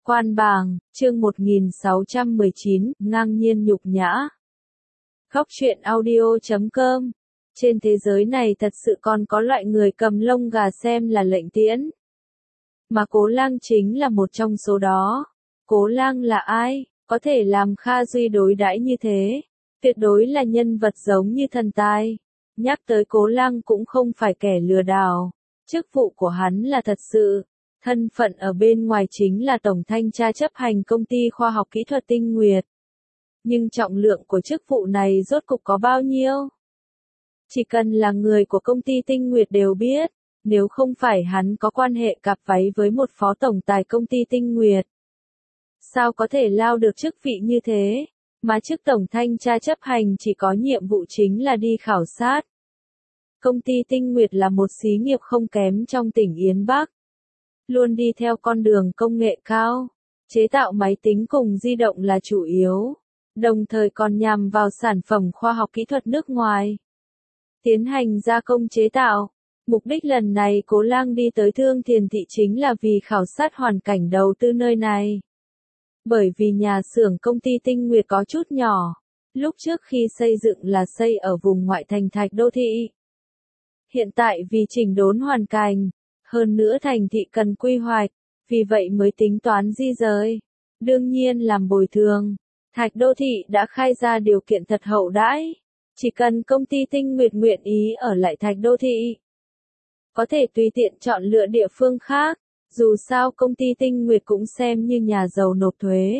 Quan bàng, chương 1619, ngang nhiên nhục nhã. Góc truyện audio.com. Trên thế giới này thật sự còn có loại người cầm lông gà xem là lệnh tiễn. Mà Cố Lang chính là một trong số đó. Cố Lang là ai, có thể làm Kha Duy đối đãi như thế? Tuyệt đối là nhân vật giống như thần tài. Nhắc tới Cố Lang cũng không phải kẻ lừa đảo. Chức vụ của hắn là thật sự. Thân phận ở bên ngoài chính là Tổng Thanh tra chấp hành công ty khoa học kỹ thuật Tinh Nguyệt. Nhưng trọng lượng của chức vụ này rốt cục có bao nhiêu? Chỉ cần là người của công ty Tinh Nguyệt đều biết, nếu không phải hắn có quan hệ cặp váy với một phó tổng tài công ty Tinh Nguyệt. Sao có thể lao được chức vị như thế, mà chức Tổng Thanh tra chấp hành chỉ có nhiệm vụ chính là đi khảo sát. Công ty Tinh Nguyệt là một xí nghiệp không kém trong tỉnh Yến Bắc. Luôn đi theo con đường công nghệ cao, chế tạo máy tính cùng di động là chủ yếu, đồng thời còn nhằm vào sản phẩm khoa học kỹ thuật nước ngoài. Tiến hành gia công chế tạo. Mục đích lần này Cố Lang đi tới Thương Thiền Thị chính là vì khảo sát hoàn cảnh đầu tư nơi này. Bởi vì nhà xưởng công ty Tinh Nguyệt có chút nhỏ, lúc trước khi xây dựng là xây ở vùng ngoại thành Thạch Đô Thị. Hiện tại vì chỉnh đốn hoàn cảnh, hơn nữa thành thị cần quy hoạch, vì vậy mới tính toán di rời. Đương nhiên làm bồi thường, Thạch Đô Thị đã khai ra điều kiện thật hậu đãi. Chỉ cần công ty Tinh Nguyệt nguyện ý ở lại Thạch Đô Thị, có thể tùy tiện chọn lựa địa phương khác, dù sao công ty Tinh Nguyệt cũng xem như nhà giàu nộp thuế.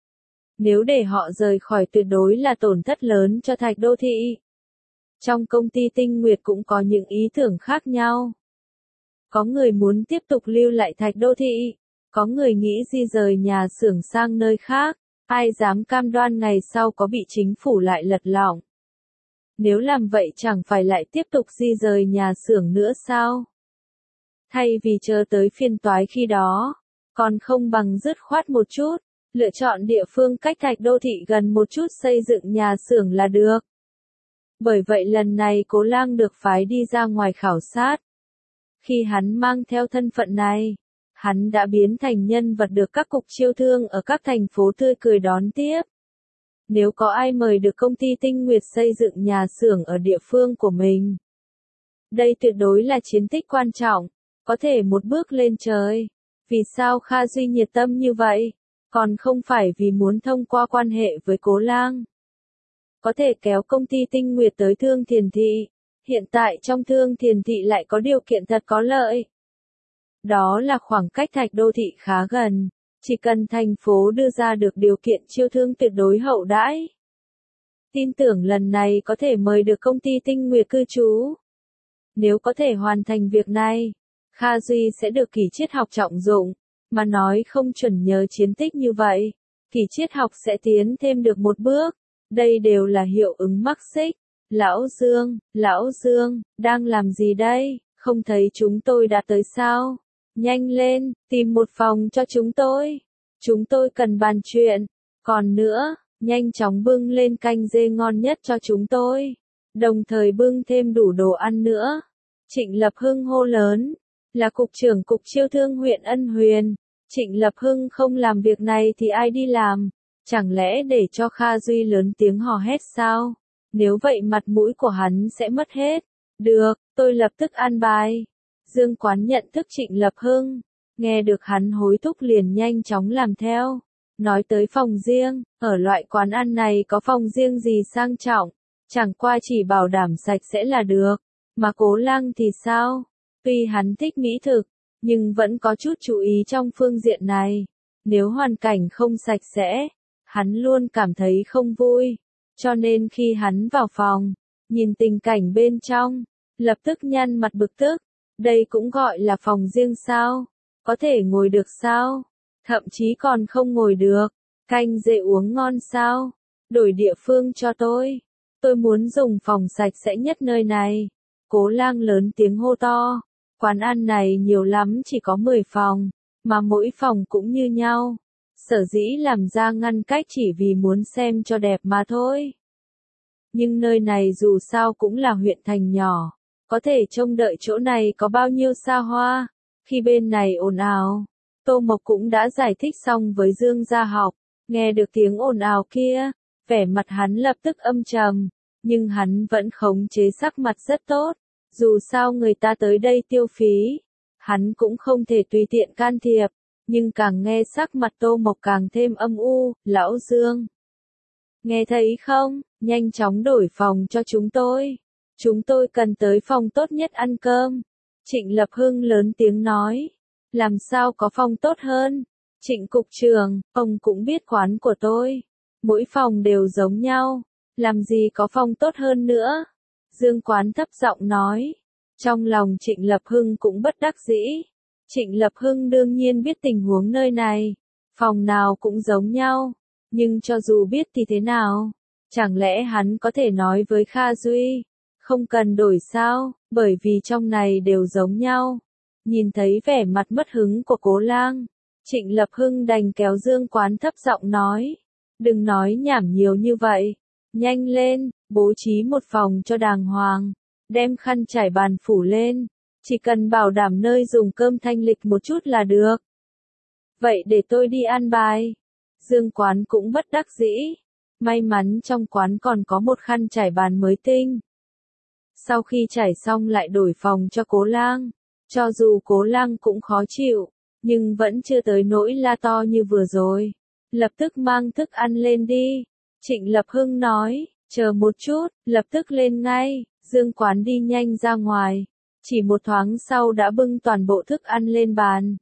Nếu để họ rời khỏi tuyệt đối là tổn thất lớn cho Thạch Đô Thị. Trong công ty Tinh Nguyệt cũng có những ý tưởng khác nhau. Có người muốn tiếp tục lưu lại Thạch Đô Thị, có người nghĩ di rời nhà xưởng sang nơi khác, ai dám cam đoan ngày sau có bị chính phủ lại lật lọng. Nếu làm vậy chẳng phải lại tiếp tục di rời nhà xưởng nữa sao? Thay vì chờ tới phiên toái khi đó, còn không bằng dứt khoát một chút, lựa chọn địa phương cách Thạch Đô Thị gần một chút xây dựng nhà xưởng là được. Bởi vậy lần này Cố Lang được phái đi ra ngoài khảo sát. Khi hắn mang theo thân phận này, hắn đã biến thành nhân vật được các cục chiêu thương ở các thành phố tươi cười đón tiếp. Nếu có ai mời được công ty Tinh Nguyệt xây dựng nhà xưởng ở địa phương của mình, đây tuyệt đối là chiến tích quan trọng, có thể một bước lên trời. Vì sao Kha Duy nhiệt tâm như vậy? Còn không phải vì muốn thông qua quan hệ với Cố Lang, có thể kéo công ty Tinh Nguyệt tới Thương Thiền Thị. Hiện tại trong Thương Thiền Thị lại có điều kiện thật có lợi. Đó là khoảng cách Thạch Đô Thị khá gần, chỉ cần thành phố đưa ra được điều kiện chiêu thương tuyệt đối hậu đãi. Tin tưởng lần này có thể mời được công ty Tinh Nguyệt cư trú. Nếu có thể hoàn thành việc này, Kha Duy sẽ được Kỷ Triết học trọng dụng, mà nói không chuẩn nhờ chiến tích như vậy, Kỷ Triết học sẽ tiến thêm được một bước. Đây đều là hiệu ứng mắc xích. Lão Dương, đang làm gì đây? Không thấy chúng tôi đã tới sao? Nhanh lên, tìm một phòng cho chúng tôi. Chúng tôi cần bàn chuyện. Còn nữa, nhanh chóng bưng lên canh dê ngon nhất cho chúng tôi. Đồng thời bưng thêm đủ đồ ăn nữa. Trịnh Lập Hưng hô lớn, là cục trưởng cục chiêu thương huyện Ân Huyền. Trịnh Lập Hưng không làm việc này thì ai đi làm? Chẳng lẽ để cho Kha Duy lớn tiếng hò hét sao? Nếu vậy mặt mũi của hắn sẽ mất hết. Được, tôi lập tức an bài. Dương Quán nhận thức Trịnh Lập Hưng, nghe được hắn hối thúc liền nhanh chóng làm theo. Nói tới phòng riêng, ở loại quán ăn này có phòng riêng gì sang trọng, chẳng qua chỉ bảo đảm sạch sẽ là được. Mà Cố Lang thì sao? Tuy hắn thích mỹ thực, nhưng vẫn có chút chú ý trong phương diện này. Nếu hoàn cảnh không sạch sẽ, hắn luôn cảm thấy không vui. Cho nên khi hắn vào phòng, nhìn tình cảnh bên trong, lập tức nhăn mặt bực tức. Đây cũng gọi là phòng riêng sao? Có thể ngồi được sao? Thậm chí còn không ngồi được. Canh dê uống ngon sao? Đổi địa phương cho tôi. Tôi muốn dùng phòng sạch sẽ nhất nơi này. Cố Lang lớn tiếng hô to. Quán ăn này nhiều lắm chỉ có 10 phòng, mà mỗi phòng cũng như nhau. Sở dĩ làm ra ngăn cách chỉ vì muốn xem cho đẹp mà thôi. Nhưng nơi này dù sao cũng là huyện thành nhỏ, có thể trông đợi chỗ này có bao nhiêu xa hoa. Khi bên này ồn ào, Tô Mộc cũng đã giải thích xong với Dương Gia Học, nghe được tiếng ồn ào kia, vẻ mặt hắn lập tức âm trầm, nhưng hắn vẫn khống chế sắc mặt rất tốt, dù sao người ta tới đây tiêu phí, hắn cũng không thể tùy tiện can thiệp, nhưng càng nghe sắc mặt Tô Mộc càng thêm âm u, lão Dương. Nghe thấy không, nhanh chóng đổi phòng cho chúng tôi cần tới phòng tốt nhất ăn cơm. Trịnh Lập Hưng lớn tiếng nói, làm sao có phòng tốt hơn, Trịnh cục trưởng, ông cũng biết quán của tôi, mỗi phòng đều giống nhau, làm gì có phòng tốt hơn nữa. Dương Quán thấp giọng nói, trong lòng Trịnh Lập Hưng cũng bất đắc dĩ. Trịnh Lập Hưng đương nhiên biết tình huống nơi này, phòng nào cũng giống nhau, nhưng cho dù biết thì thế nào, chẳng lẽ hắn có thể nói với Kha Duy, không cần đổi sao, bởi vì trong này đều giống nhau. Nhìn thấy vẻ mặt mất hứng của Cố Lang, Trịnh Lập Hưng đành kéo Dương Quán thấp giọng nói, đừng nói nhảm nhiều như vậy, nhanh lên, bố trí một phòng cho đàng hoàng, đem khăn trải bàn phủ lên, chỉ cần bảo đảm nơi dùng cơm thanh lịch một chút là được. Vậy để tôi đi an bài. Dương Quán cũng bất đắc dĩ, may mắn trong quán còn có một khăn trải bàn mới tinh. Sau khi trải xong lại đổi phòng cho Cố Lang, cho dù Cố Lang cũng khó chịu, nhưng vẫn chưa tới nỗi la to như vừa rồi. Lập tức mang thức ăn lên đi. Trịnh Lập Hưng nói, chờ một chút, lập tức lên ngay. Dương Quán đi nhanh ra ngoài, chỉ một thoáng sau đã bưng toàn bộ thức ăn lên bàn.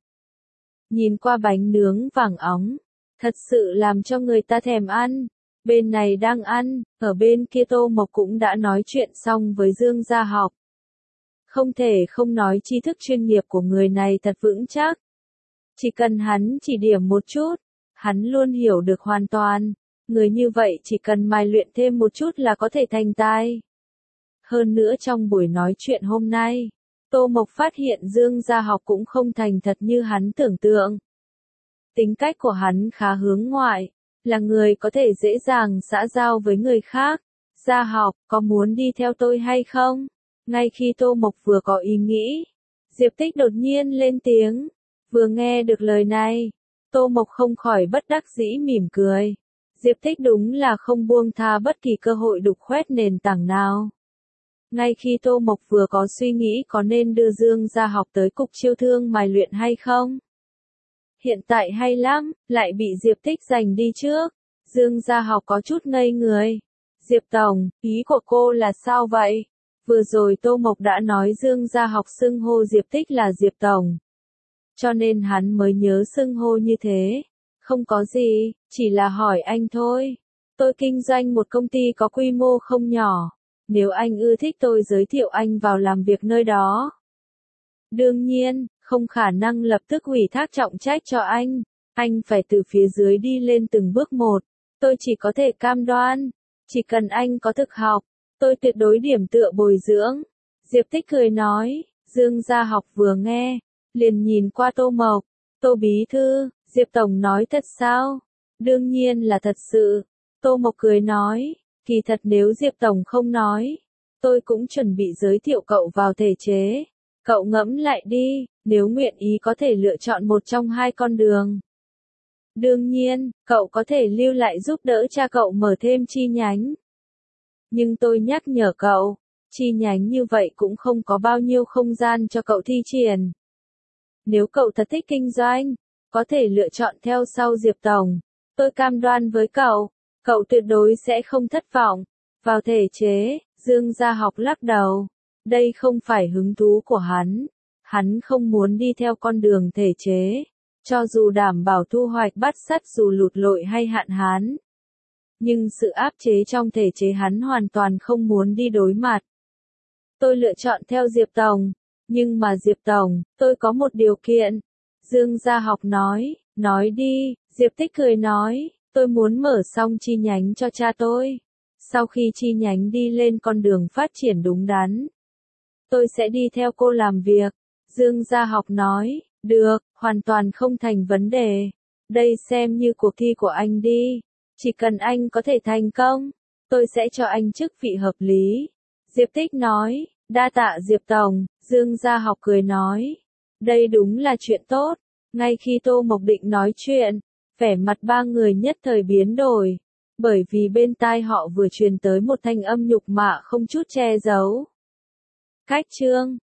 Nhìn qua bánh nướng vàng óng, thật sự làm cho người ta thèm ăn. Bên này đang ăn, ở bên kia Tô Mộc cũng đã nói chuyện xong với Dương Gia Học. Không thể không nói tri thức chuyên nghiệp của người này thật vững chắc. Chỉ cần hắn chỉ điểm một chút, hắn luôn hiểu được hoàn toàn. Người như vậy chỉ cần mài luyện thêm một chút là có thể thành tài. Hơn nữa trong buổi nói chuyện hôm nay, Tô Mộc phát hiện Dương Gia Học cũng không thành thật như hắn tưởng tượng. Tính cách của hắn khá hướng ngoại, là người có thể dễ dàng xã giao với người khác. Gia Học, có muốn đi theo tôi hay không? Ngay khi Tô Mộc vừa có ý nghĩ, Diệp Tích đột nhiên lên tiếng. Vừa nghe được lời này, Tô Mộc không khỏi bất đắc dĩ mỉm cười. Diệp Tích đúng là không buông tha bất kỳ cơ hội đục khoét nền tảng nào. Ngay khi Tô Mộc vừa có suy nghĩ có nên đưa Dương Gia Học tới cục chiêu thương mài luyện hay không. Hiện tại hay lắm, lại bị Diệp Tích giành đi trước. Dương Gia Học có chút ngây người. Diệp Tổng, ý của cô là sao vậy? Vừa rồi Tô Mộc đã nói Dương Gia Học xưng hô Diệp Tích là Diệp Tổng. Cho nên hắn mới nhớ xưng hô như thế. Không có gì, chỉ là hỏi anh thôi. Tôi kinh doanh một công ty có quy mô không nhỏ. Nếu anh ưa thích tôi giới thiệu anh vào làm việc nơi đó. Đương nhiên, không khả năng lập tức ủy thác trọng trách cho anh. Anh phải từ phía dưới đi lên từng bước một. Tôi chỉ có thể cam đoan. Chỉ cần anh có thực học, tôi tuyệt đối điểm tựa bồi dưỡng. Diệp Tích cười nói. Dương Gia Học vừa nghe, liền nhìn qua Tô Mộc. Tô bí thư, Diệp Tổng nói thật sao? Đương nhiên là thật sự. Tô Mộc cười nói. Kỳ thật nếu Diệp Tổng không nói, tôi cũng chuẩn bị giới thiệu cậu vào thể chế. Cậu ngẫm lại đi, nếu nguyện ý có thể lựa chọn một trong hai con đường. Đương nhiên, cậu có thể lưu lại giúp đỡ cha cậu mở thêm chi nhánh. Nhưng tôi nhắc nhở cậu, chi nhánh như vậy cũng không có bao nhiêu không gian cho cậu thi triển. Nếu cậu thật thích kinh doanh, có thể lựa chọn theo sau Diệp Tổng. Tôi cam đoan với cậu tuyệt đối sẽ không thất vọng. Vào thể chế, Dương Gia Học lắc đầu. Đây không phải hứng thú của hắn. Hắn không muốn đi theo con đường thể chế. Cho dù đảm bảo thu hoạch bắt sắt dù lụt lội hay hạn hán. Nhưng sự áp chế trong thể chế hắn hoàn toàn không muốn đi đối mặt. Tôi lựa chọn theo Diệp Tổng. Nhưng mà Diệp Tổng, tôi có một điều kiện. Dương Gia Học nói đi, Diệp Tích cười nói. Tôi muốn mở xong chi nhánh cho cha tôi. Sau khi chi nhánh đi lên con đường phát triển đúng đắn, tôi sẽ đi theo cô làm việc. Dương Gia Học nói, được, hoàn toàn không thành vấn đề. Đây xem như cuộc thi của anh đi. Chỉ cần anh có thể thành công, tôi sẽ cho anh chức vị hợp lý. Diệp Tích nói, đa tạ Diệp Tổng. Dương Gia Học cười nói, đây đúng là chuyện tốt. Ngay khi Tô Mộc định nói chuyện, vẻ mặt ba người nhất thời biến đổi, bởi vì bên tai họ vừa truyền tới một thanh âm nhục mạ không chút che giấu. Cách Trương,